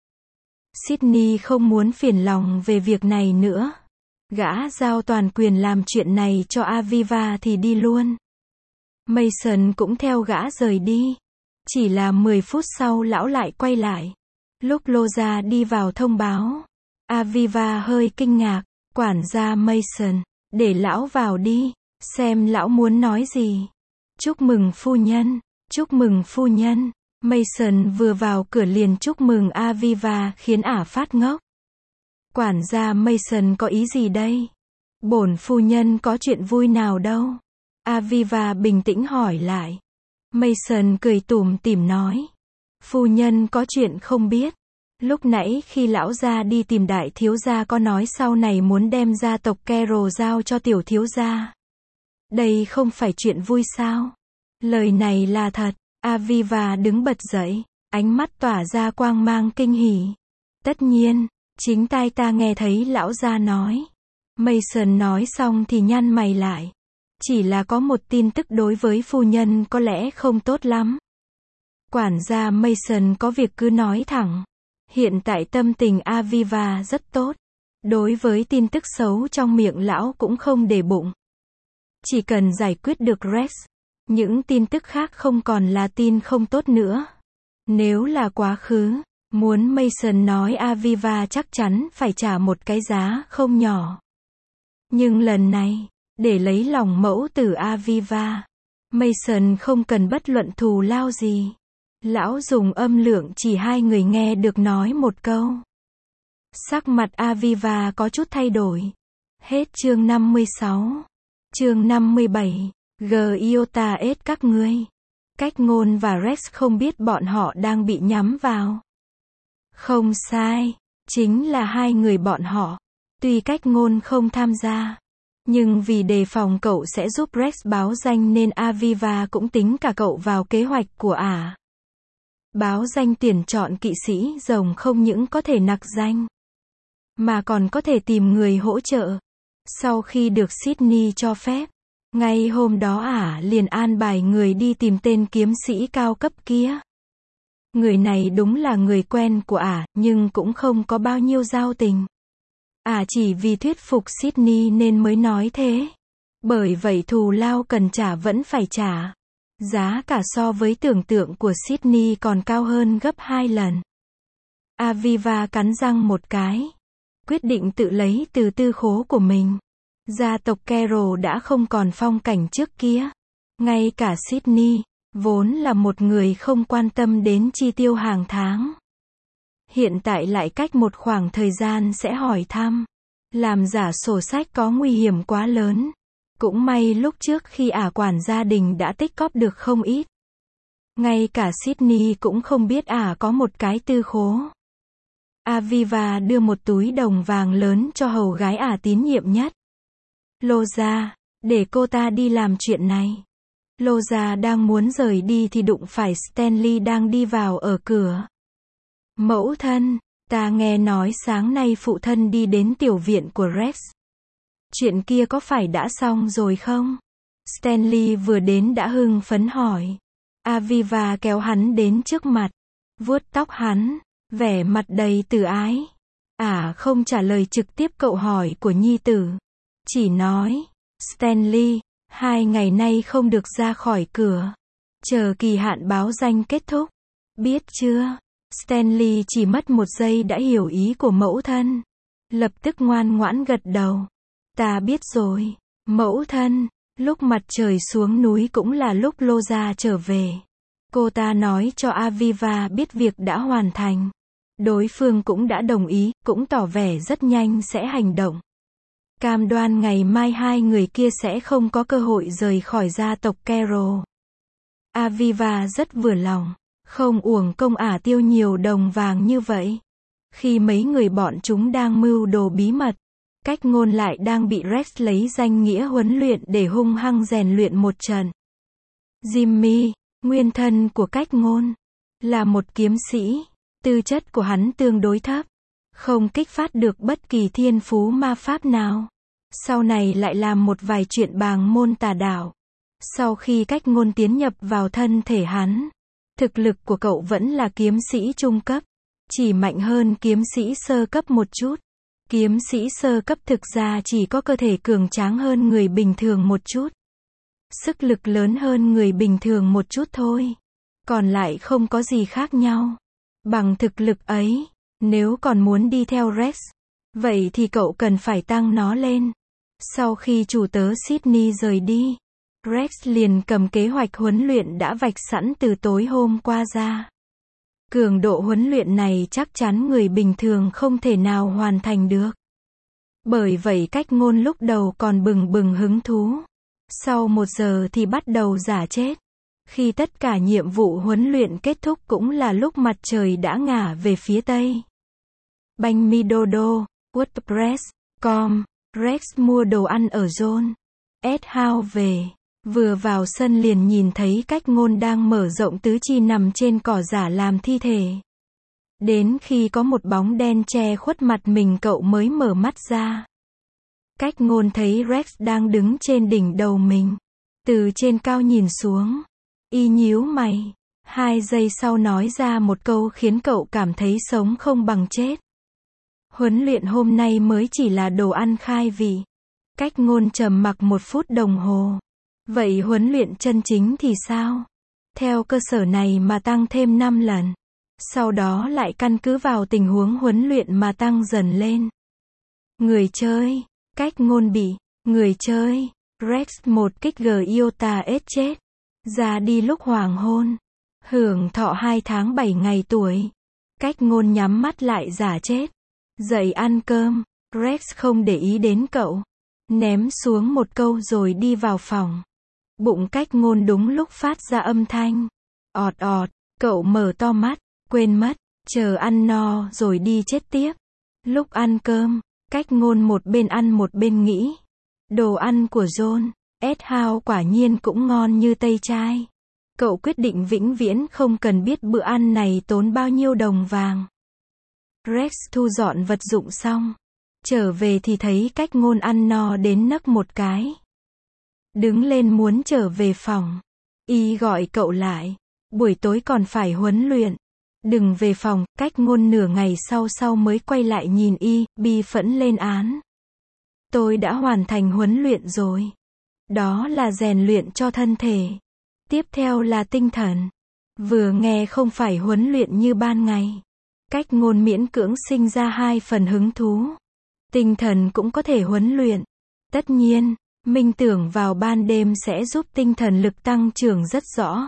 Sydney không muốn phiền lòng về việc này nữa. Gã giao toàn quyền làm chuyện này cho Aviva thì đi luôn. Mason cũng theo gã rời đi. Chỉ là mười phút sau lão lại quay lại. Lúc Loza đi vào thông báo, Aviva hơi kinh ngạc. Quản gia Mason, để lão vào đi, xem lão muốn nói gì. Chúc mừng phu nhân, chúc mừng phu nhân. Mason vừa vào cửa liền chúc mừng Aviva khiến ả phát ngốc. Quản gia Mason có ý gì đây? Bổn phu nhân có chuyện vui nào đâu? Aviva bình tĩnh hỏi lại. Mason cười tủm tỉm nói. Phu nhân có chuyện không biết. Lúc nãy khi lão gia đi tìm đại thiếu gia có nói sau này muốn đem gia tộc Carroll giao cho tiểu thiếu gia. Đây không phải chuyện vui sao? Lời này là thật. Aviva đứng bật dậy, ánh mắt tỏa ra quang mang kinh hỉ. Tất nhiên, chính tai ta nghe thấy lão gia nói. Mason nói xong thì nhăn mày lại. Chỉ là có một tin tức đối với phu nhân có lẽ không tốt lắm. Quản gia Mason có việc cứ nói thẳng. Hiện tại tâm tình Aviva rất tốt. Đối với tin tức xấu trong miệng lão cũng không để bụng. Chỉ cần giải quyết được Rex, những tin tức khác không còn là tin không tốt nữa. Nếu là quá khứ, muốn Mason nói Aviva chắc chắn phải trả một cái giá không nhỏ. Nhưng lần này, để lấy lòng mẫu tử Aviva, Mason không cần bất luận thù lao gì. Lão dùng âm lượng chỉ hai người nghe được nói một câu. Sắc mặt Aviva có chút thay đổi. Hết chương năm mươi sáu. Chương năm mươi bảy. G iota S các ngươi. Cách Ngôn và Rex không biết bọn họ đang bị nhắm vào. Không sai, chính là hai người bọn họ. Tuy Cách Ngôn không tham gia, nhưng vì đề phòng cậu sẽ giúp Rex báo danh nên Aviva cũng tính cả cậu vào kế hoạch của ả. Báo danh tuyển chọn kỵ sĩ rồng không những có thể nặc danh, mà còn có thể tìm người hỗ trợ. Sau khi được Sydney cho phép, ngay hôm đó ả liền an bài người đi tìm tên kiếm sĩ cao cấp kia. Người này đúng là người quen của ả, nhưng cũng không có bao nhiêu giao tình. Ả chỉ vì thuyết phục Sydney nên mới nói thế. Bởi vậy thù lao cần trả vẫn phải trả. Giá cả so với tưởng tượng của Sydney còn cao hơn gấp hai lần. Aviva cắn răng một cái. Quyết định tự lấy từ tư khố của mình. Gia tộc Carroll đã không còn phong cảnh trước kia. Ngay cả Sydney, vốn là một người không quan tâm đến chi tiêu hàng tháng. Hiện tại lại cách một khoảng thời gian sẽ hỏi thăm. Làm giả sổ sách có nguy hiểm quá lớn. Cũng may lúc trước khi ả quản gia đình đã tích cóp được không ít. Ngay cả Sydney cũng không biết ả có một cái tư khố. Aviva đưa một túi đồng vàng lớn cho hầu gái ả tín nhiệm nhất. Loza, để cô ta đi làm chuyện này. Loza đang muốn rời đi thì đụng phải Stanley đang đi vào ở cửa. Mẫu thân, ta nghe nói sáng nay phụ thân đi đến tiểu viện của Rex. Chuyện kia có phải đã xong rồi không? Stanley vừa đến đã hưng phấn hỏi. Aviva kéo hắn đến trước mặt, vuốt tóc hắn, vẻ mặt đầy từ ái. Ả không trả lời trực tiếp câu hỏi của nhi tử. Chỉ nói, Stanley, hai ngày nay không được ra khỏi cửa. Chờ kỳ hạn báo danh kết thúc. Biết chưa? Stanley chỉ mất một giây đã hiểu ý của mẫu thân. Lập tức ngoan ngoãn gật đầu. Ta biết rồi, mẫu thân. Lúc mặt trời xuống núi cũng là lúc Loza trở về. Cô ta nói cho Aviva biết việc đã hoàn thành. Đối phương cũng đã đồng ý, cũng tỏ vẻ rất nhanh sẽ hành động. Cam đoan ngày mai hai người kia sẽ không có cơ hội rời khỏi gia tộc Carroll. Aviva rất vừa lòng, không uổng công ả tiêu nhiều đồng vàng như vậy. Khi mấy người bọn chúng đang mưu đồ bí mật, Cách Ngôn lại đang bị Rex lấy danh nghĩa huấn luyện để hung hăng rèn luyện một trận. Jimmy, nguyên thân của Cách Ngôn, là một kiếm sĩ. Tư chất của hắn tương đối thấp, không kích phát được bất kỳ thiên phú ma pháp nào. Sau này lại làm một vài chuyện bàng môn tà đạo. Sau khi Cách Ngôn tiến nhập vào thân thể hắn, thực lực của cậu vẫn là kiếm sĩ trung cấp, chỉ mạnh hơn kiếm sĩ sơ cấp một chút. Kiếm sĩ sơ cấp thực ra chỉ có cơ thể cường tráng hơn người bình thường một chút, sức lực lớn hơn người bình thường một chút thôi. Còn lại không có gì khác nhau. Bằng thực lực ấy, nếu còn muốn đi theo Rex, vậy thì cậu cần phải tăng nó lên. Sau khi chủ tớ Sydney rời đi, Rex liền cầm kế hoạch huấn luyện đã vạch sẵn từ tối hôm qua ra. Cường độ huấn luyện này chắc chắn người bình thường không thể nào hoàn thành được. Bởi vậy Cách Ngôn lúc đầu còn bừng bừng hứng thú. Sau một giờ thì bắt đầu giả chết. Khi tất cả nhiệm vụ huấn luyện kết thúc cũng là lúc mặt trời đã ngả về phía tây. Banh mi dodo, WordPress, com, Rex mua đồ ăn ở John S. House về. Vừa vào sân liền nhìn thấy Cách Ngôn đang mở rộng tứ chi nằm trên cỏ giả làm thi thể. Đến khi có một bóng đen che khuất mặt mình cậu mới mở mắt ra. Cách Ngôn thấy Rex đang đứng trên đỉnh đầu mình. Từ trên cao nhìn xuống. Y nhíu mày. Hai giây sau nói ra một câu khiến cậu cảm thấy sống không bằng chết. Huấn luyện hôm nay mới chỉ là đồ ăn khai vị. Cách ngôn trầm mặc một phút đồng hồ. Vậy huấn luyện chân chính thì sao? Theo cơ sở này mà tăng thêm năm lần. Sau đó lại căn cứ vào tình huống huấn luyện mà tăng dần lên. Người chơi. Cách ngôn bị. Người chơi. Rex một kích G Iota S chết. Ra đi lúc hoàng hôn. Hưởng thọ hai tháng bảy ngày tuổi. Cách ngôn nhắm mắt lại giả chết. Dậy ăn cơm. Rex không để ý đến cậu. Ném xuống một câu rồi đi vào phòng. Bụng cách ngôn đúng lúc phát ra âm thanh. Ọt ọt. Cậu mở to mắt. Quên mất. Chờ ăn no rồi đi chết tiếp. Lúc ăn cơm. Cách ngôn một bên ăn một bên nghĩ. Đồ ăn của John S. Howe quả nhiên cũng ngon như Tây Trai. Cậu quyết định vĩnh viễn không cần biết bữa ăn này tốn bao nhiêu đồng vàng. Rex thu dọn vật dụng xong. Trở về thì thấy cách ngôn ăn no đến nấc một cái. Đứng lên muốn trở về phòng. Y gọi cậu lại. Buổi tối còn phải huấn luyện. Đừng về phòng. Cách ngôn nửa ngày sau sau mới quay lại nhìn Y, bi phẫn lên án. Tôi đã hoàn thành huấn luyện rồi. Đó là rèn luyện cho thân thể. Tiếp theo là tinh thần. Vừa nghe không phải huấn luyện như ban ngày. Cách ngôn miễn cưỡng sinh ra hai phần hứng thú. Tinh thần cũng có thể huấn luyện. Tất nhiên, minh tưởng vào ban đêm sẽ giúp tinh thần lực tăng trưởng rất rõ.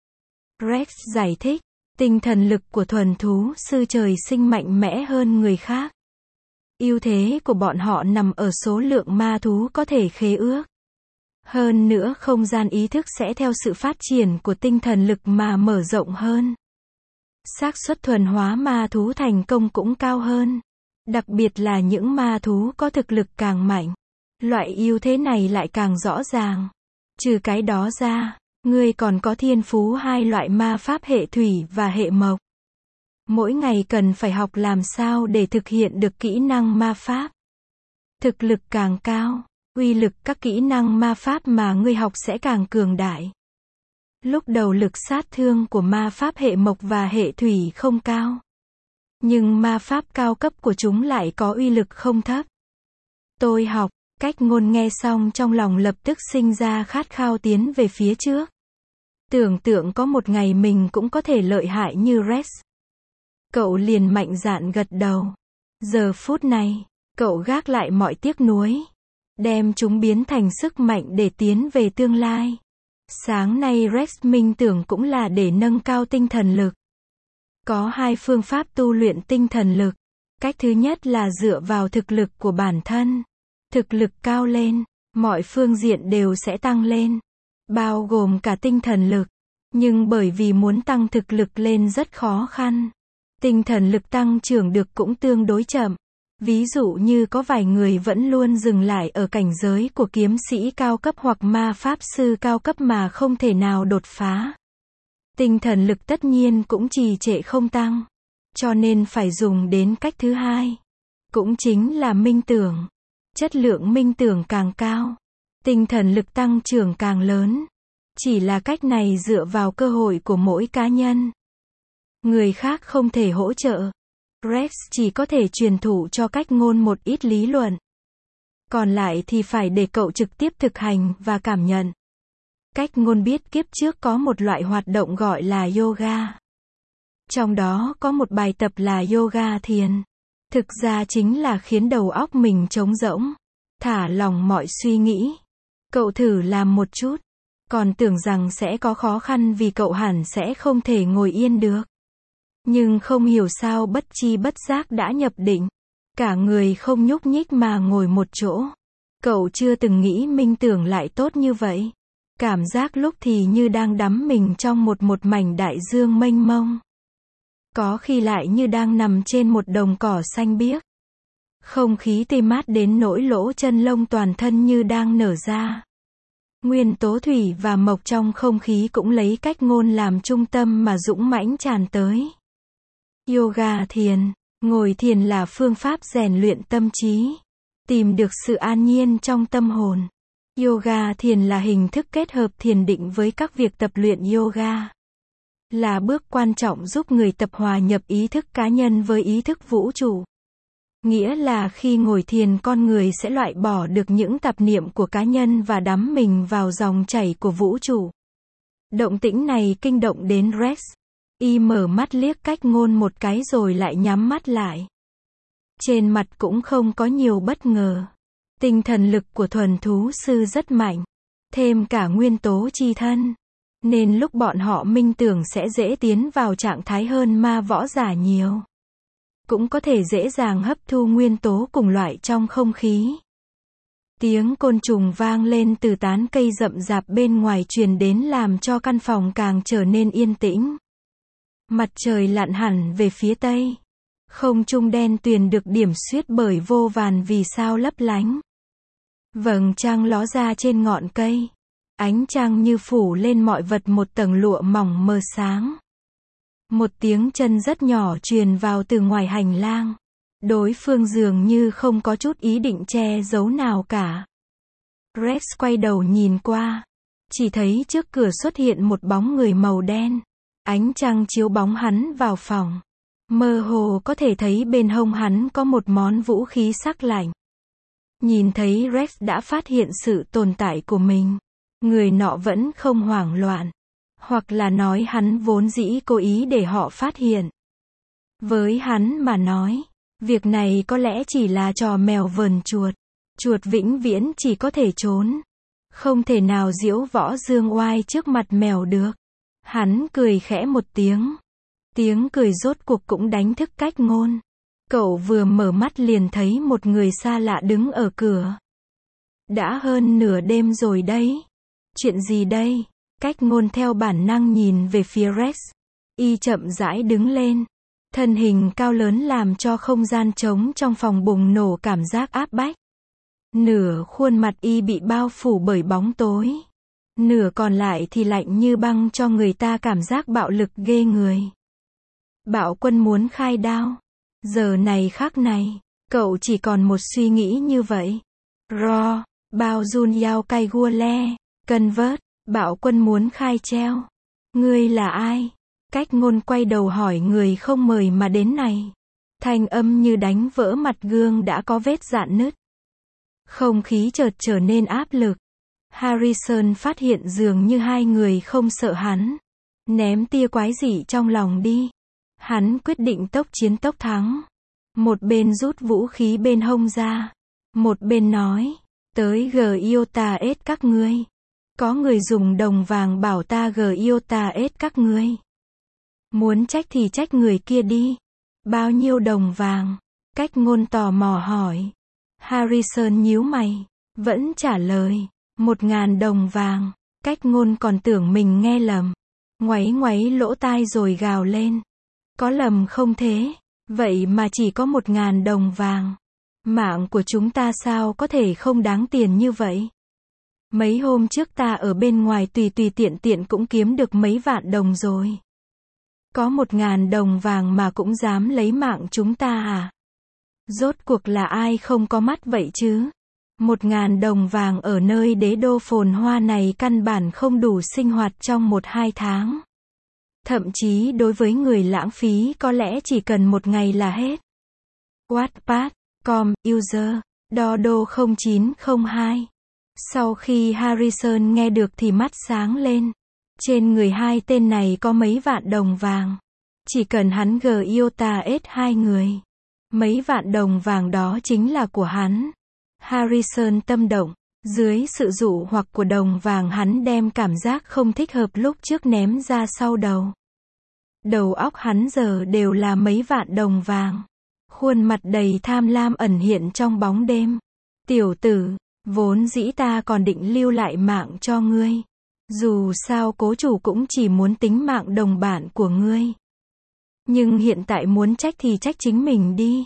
Rex giải thích, tinh thần lực của thuần thú sư trời sinh mạnh mẽ hơn người khác. Ưu thế của bọn họ nằm ở số lượng ma thú có thể khế ước. Hơn nữa không gian ý thức sẽ theo sự phát triển của tinh thần lực mà mở rộng hơn. Xác suất thuần hóa ma thú thành công cũng cao hơn. Đặc biệt là những ma thú có thực lực càng mạnh. Loại ưu thế này lại càng rõ ràng. Trừ cái đó ra, ngươi còn có thiên phú hai loại ma pháp hệ thủy và hệ mộc. Mỗi ngày cần phải học làm sao để thực hiện được kỹ năng ma pháp. Thực lực càng cao, uy lực các kỹ năng ma pháp mà ngươi học sẽ càng cường đại. Lúc đầu lực sát thương của ma pháp hệ mộc và hệ thủy không cao. Nhưng ma pháp cao cấp của chúng lại có uy lực không thấp. Tôi học, cách ngôn nghe xong trong lòng lập tức sinh ra khát khao tiến về phía trước. Tưởng tượng có một ngày mình cũng có thể lợi hại như Rex. Cậu liền mạnh dạn gật đầu. Giờ phút này, cậu gác lại mọi tiếc nuối. Đem chúng biến thành sức mạnh để tiến về tương lai. Sáng nay Rex minh tưởng cũng là để nâng cao tinh thần lực. Có hai phương pháp tu luyện tinh thần lực. Cách thứ nhất là dựa vào thực lực của bản thân. Thực lực cao lên, mọi phương diện đều sẽ tăng lên. Bao gồm cả tinh thần lực. Nhưng bởi vì muốn tăng thực lực lên rất khó khăn. Tinh thần lực tăng trưởng được cũng tương đối chậm. Ví dụ như có vài người vẫn luôn dừng lại ở cảnh giới của kiếm sĩ cao cấp hoặc ma pháp sư cao cấp mà không thể nào đột phá. Tinh thần lực tất nhiên cũng trì trệ không tăng. Cho nên phải dùng đến cách thứ hai. Cũng chính là minh tưởng. Chất lượng minh tưởng càng cao. Tinh thần lực tăng trưởng càng lớn. Chỉ là cách này dựa vào cơ hội của mỗi cá nhân. Người khác không thể hỗ trợ. Rex chỉ có thể truyền thụ cho cách ngôn một ít lý luận. Còn lại thì phải để cậu trực tiếp thực hành và cảm nhận. Cách ngôn biết kiếp trước có một loại hoạt động gọi là yoga. Trong đó có một bài tập là yoga thiền. Thực ra chính là khiến đầu óc mình trống rỗng. Thả lỏng mọi suy nghĩ. Cậu thử làm một chút. Còn tưởng rằng sẽ có khó khăn vì cậu hẳn sẽ không thể ngồi yên được. Nhưng không hiểu sao bất chi bất giác đã nhập định. Cả người không nhúc nhích mà ngồi một chỗ. Cậu chưa từng nghĩ minh tưởng lại tốt như vậy. Cảm giác lúc thì như đang đắm mình trong một một mảnh đại dương mênh mông. Có khi lại như đang nằm trên một đồng cỏ xanh biếc. Không khí tê mát đến nỗi lỗ chân lông toàn thân như đang nở ra. Nguyên tố thủy và mộc trong không khí cũng lấy cách ngôn làm trung tâm mà dũng mãnh tràn tới. Yoga thiền, ngồi thiền là phương pháp rèn luyện tâm trí, tìm được sự an nhiên trong tâm hồn. Yoga thiền là hình thức kết hợp thiền định với các việc tập luyện yoga. Là bước quan trọng giúp người tập hòa nhập ý thức cá nhân với ý thức vũ trụ. Nghĩa là khi ngồi thiền con người sẽ loại bỏ được những tạp niệm của cá nhân và đắm mình vào dòng chảy của vũ trụ. Động tĩnh này kinh động đến Rex. Y mở mắt liếc Cách Ngôn một cái rồi lại nhắm mắt lại. Trên mặt cũng không có nhiều bất ngờ. Tinh thần lực của thuần thú sư rất mạnh. Thêm cả nguyên tố chi thân. Nên lúc bọn họ minh tưởng sẽ dễ tiến vào trạng thái hơn ma võ giả nhiều. Cũng có thể dễ dàng hấp thu nguyên tố cùng loại trong không khí. Tiếng côn trùng vang lên từ tán cây rậm rạp bên ngoài truyền đến làm cho căn phòng càng trở nên yên tĩnh. Mặt trời lặn hẳn về phía tây. Không trung đen tuyền được điểm xuyết bởi vô vàn vì sao lấp lánh. Vầng trăng ló ra trên ngọn cây. Ánh trăng như phủ lên mọi vật một tầng lụa mỏng mờ sáng. Một tiếng chân rất nhỏ truyền vào từ ngoài hành lang. Đối phương dường như không có chút ý định che giấu nào cả. Rex quay đầu nhìn qua. Chỉ thấy trước cửa xuất hiện một bóng người màu đen. Ánh trăng chiếu bóng hắn vào phòng. Mơ hồ có thể thấy bên hông hắn có một món vũ khí sắc lạnh. Nhìn thấy Rex đã phát hiện sự tồn tại của mình. Người nọ vẫn không hoảng loạn. Hoặc là nói hắn vốn dĩ cố ý để họ phát hiện. Với hắn mà nói, việc này có lẽ chỉ là trò mèo vờn chuột. Chuột vĩnh viễn chỉ có thể trốn. Không thể nào diễu võ dương oai trước mặt mèo được. Hắn cười khẽ một tiếng. Tiếng cười rốt cuộc cũng đánh thức Cách Ngôn. Cậu vừa mở mắt liền thấy một người xa lạ đứng ở cửa. Đã hơn nửa đêm rồi đấy. Chuyện gì đây? Cách Ngôn theo bản năng nhìn về phía Rex. Y chậm rãi đứng lên. Thân hình cao lớn làm cho không gian trống trong phòng bùng nổ cảm giác áp bách. Nửa khuôn mặt y bị bao phủ bởi bóng tối. Nửa còn lại thì lạnh như băng cho người ta cảm giác bạo lực ghê người. Bạo Quân muốn khai đao. Giờ này khắc này, cậu chỉ còn một suy nghĩ như vậy. Ro, bao Jun Yao Kai Gua Le, Convert, Bạo Quân muốn khai treo. Ngươi là ai? Cách Ngôn quay đầu hỏi người không mời mà đến này. Thanh âm như đánh vỡ mặt gương đã có vết rạn nứt. Không khí chợt trở nên áp lực. Harrison phát hiện dường như hai người không sợ hắn. Ném tia quái dị trong lòng đi. Hắn quyết định tốc chiến tốc thắng. Một bên rút vũ khí bên hông ra. Một bên nói. Tới Giota S các ngươi. Có người dùng đồng vàng bảo ta Giota S các ngươi. Muốn trách thì trách người kia đi. Bao nhiêu đồng vàng? Cách Ngôn tò mò hỏi. Harrison nhíu mày. Vẫn trả lời. Một ngàn đồng vàng. Cách Ngôn còn tưởng mình nghe lầm. Ngoáy ngoáy lỗ tai rồi gào lên. Có lầm không thế? Vậy mà chỉ có một ngàn đồng vàng. Mạng của chúng ta sao có thể không đáng tiền như vậy? Mấy hôm trước ta ở bên ngoài tùy tùy tiện tiện cũng kiếm được mấy vạn đồng rồi. Có một ngàn đồng vàng mà cũng dám lấy mạng chúng ta à? Rốt cuộc là ai không có mắt vậy chứ? Một ngàn đồng vàng ở nơi đế đô phồn hoa này căn bản không đủ sinh hoạt trong một hai tháng. Thậm chí đối với người lãng phí có lẽ chỉ cần một ngày là hết. Wattpad, com, user, Dodo không chín không hai. Sau khi Harrison nghe được thì mắt sáng lên. Trên người hai tên này có mấy vạn đồng vàng. Chỉ cần hắn Giota S hai người. Mấy vạn đồng vàng đó chính là của hắn. Harrison tâm động. Dưới sự dụ hoặc của đồng vàng hắn đem cảm giác không thích hợp lúc trước ném ra sau đầu. Đầu óc hắn giờ đều là mấy vạn đồng vàng. Khuôn mặt đầy tham lam ẩn hiện trong bóng đêm. Tiểu tử, vốn dĩ ta còn định lưu lại mạng cho ngươi. Dù sao cố chủ cũng chỉ muốn tính mạng đồng bạn của ngươi. Nhưng hiện tại muốn trách thì trách chính mình đi.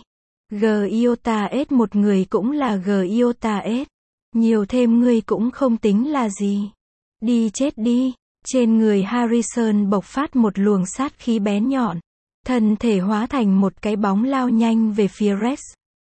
Giota S một người cũng là Giota S. Nhiều thêm ngươi cũng không tính là gì. Đi chết đi. Trên người Harrison bộc phát một luồng sát khí bén nhọn. Thân thể hóa thành một cái bóng lao nhanh về phía Rex.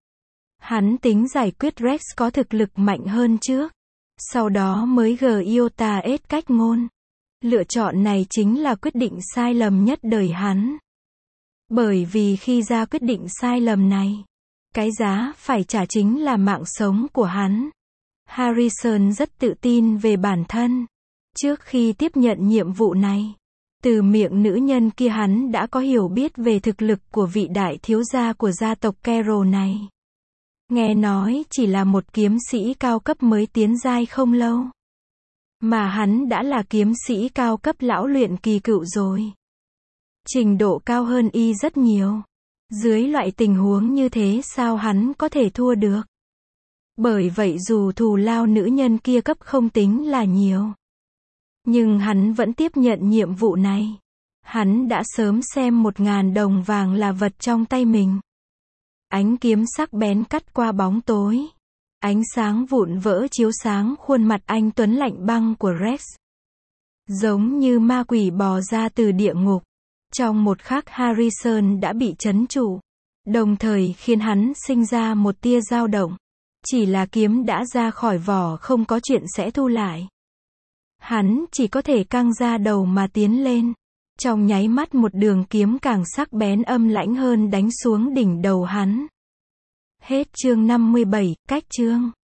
Hắn tính giải quyết Rex có thực lực mạnh hơn trước. Sau đó mới Giota S Cách Ngôn. Lựa chọn này chính là quyết định sai lầm nhất đời hắn. Bởi vì khi ra quyết định sai lầm này, Cái giá phải trả chính là mạng sống của hắn. Harrison rất tự tin về bản thân. Trước khi tiếp nhận nhiệm vụ này, từ miệng nữ nhân kia hắn đã có hiểu biết về thực lực của vị đại thiếu gia của gia tộc Carroll này. Nghe nói chỉ là một kiếm sĩ cao cấp mới tiến giai không lâu. Mà hắn đã là kiếm sĩ cao cấp lão luyện kỳ cựu rồi. Trình độ cao hơn y rất nhiều. Dưới loại tình huống như thế sao hắn có thể thua được? Bởi vậy dù thù lao nữ nhân kia cấp không tính là nhiều, nhưng hắn vẫn tiếp nhận nhiệm vụ này. Hắn đã sớm xem một ngàn đồng vàng là vật trong tay mình. Ánh kiếm sắc bén cắt qua bóng tối. Ánh sáng vụn vỡ chiếu sáng khuôn mặt anh tuấn lạnh băng của Rex. Giống như ma quỷ bò ra từ địa ngục. Trong một khắc Harrison đã bị trấn trụ, đồng thời khiến hắn sinh ra một tia dao động. Chỉ là kiếm đã ra khỏi vỏ không có chuyện sẽ thu lại. Hắn chỉ có thể căng ra đầu mà tiến lên. Trong nháy mắt một đường kiếm càng sắc bén âm lãnh hơn đánh xuống đỉnh đầu hắn. Hết chương năm mươi bảy, cách chương.